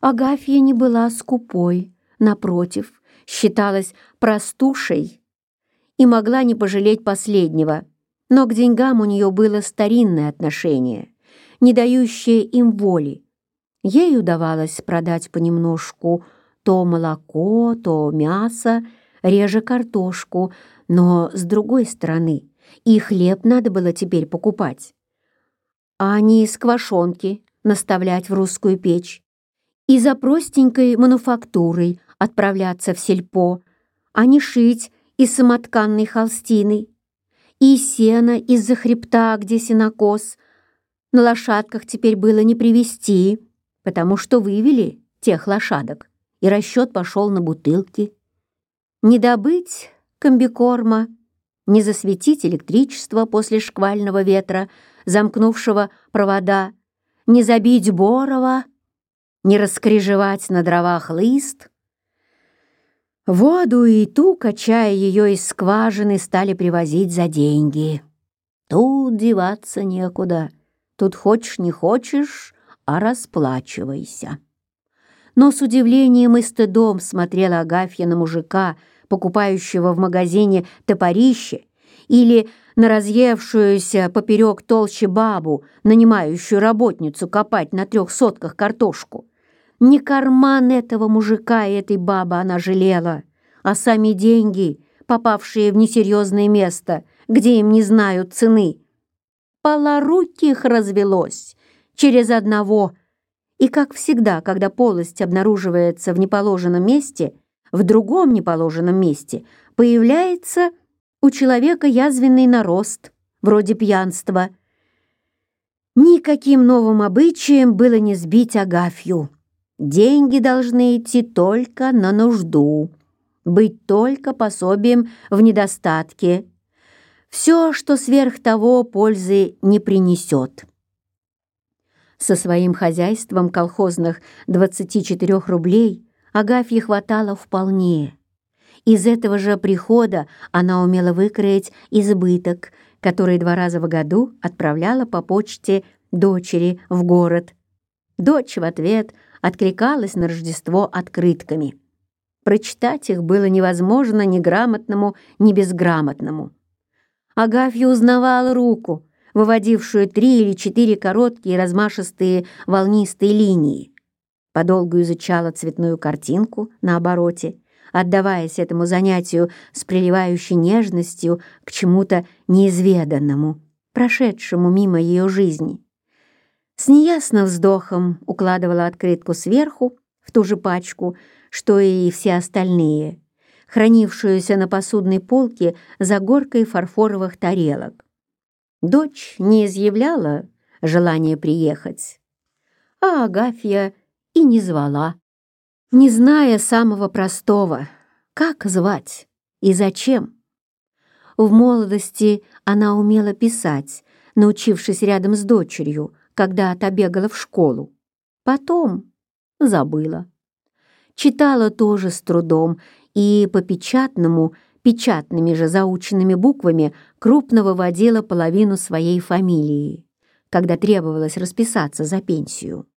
Агафья не была скупой, напротив, считалась простушей и могла не пожалеть последнего, но к деньгам у нее было старинное отношение, не дающее им воли. Ей удавалось продать понемножку то молоко, то мясо, реже картошку, но, с другой стороны, и хлеб надо было теперь покупать, а не из квашонки наставлять в русскую печь, и за простенькой мануфактурой отправляться в сельпо, а не шить из самотканной холстины, и сено из-за хребта, где сенокос, на лошадках теперь было не привезти, потому что вывели тех лошадок, и расчет пошел на бутылки. Не добыть комбикорма, не засветить электричество после шквального ветра, замкнувшего провода, не забить борова, не раскрежевать на дровах лист. Воду и ту, качая ее из скважины, стали привозить за деньги. Тут деваться некуда, тут хочешь не хочешь, а расплачивайся. Но с удивлением и стыдом смотрела Агафья на мужика, покупающего в магазине топорище, или на разъевшуюся поперек толщи бабу, нанимающую работницу копать на 3 сотках картошку. Не карман этого мужика и этой бабы она жалела, а сами деньги, попавшие в несерьезное место, где им не знают цены. Полоруких развелось через одного. И, как всегда, когда полость обнаруживается в неположенном месте, в другом неположенном месте появляется у человека язвенный нарост, вроде пьянства. Никаким новым обычаем было не сбить Агафью. Деньги должны идти только на нужду, быть только пособием в недостатке. Все, что сверх того, пользы не принесет. Со своим хозяйством колхозных 24 рублей Агафье хватало вполне. Из этого же прихода она умела выкроить избыток, который 2 раза в году отправляла по почте дочери в город. Дочь в ответ откликалась на Рождество открытками. Прочитать их было невозможно ни грамотному, ни безграмотному. Агафья узнавала руку, выводившую 3 или 4 короткие размашистые волнистые линии. Подолгу изучала цветную картинку на обороте, отдаваясь этому занятию с приливающей нежностью к чему-то неизведанному, прошедшему мимо ее жизни. С неясным вздохом укладывала открытку сверху в ту же пачку, что и все остальные, хранившуюся на посудной полке за горкой фарфоровых тарелок. Дочь не изъявляла желания приехать, а Агафья и не звала, не зная самого простого, как звать и зачем. В молодости она умела писать, научившись рядом с дочерью, когда отобегала в школу. Потом забыла. Читала тоже с трудом и по печатному, печатными же заученными буквами крупно выводила половину своей фамилии, когда требовалось расписаться за пенсию.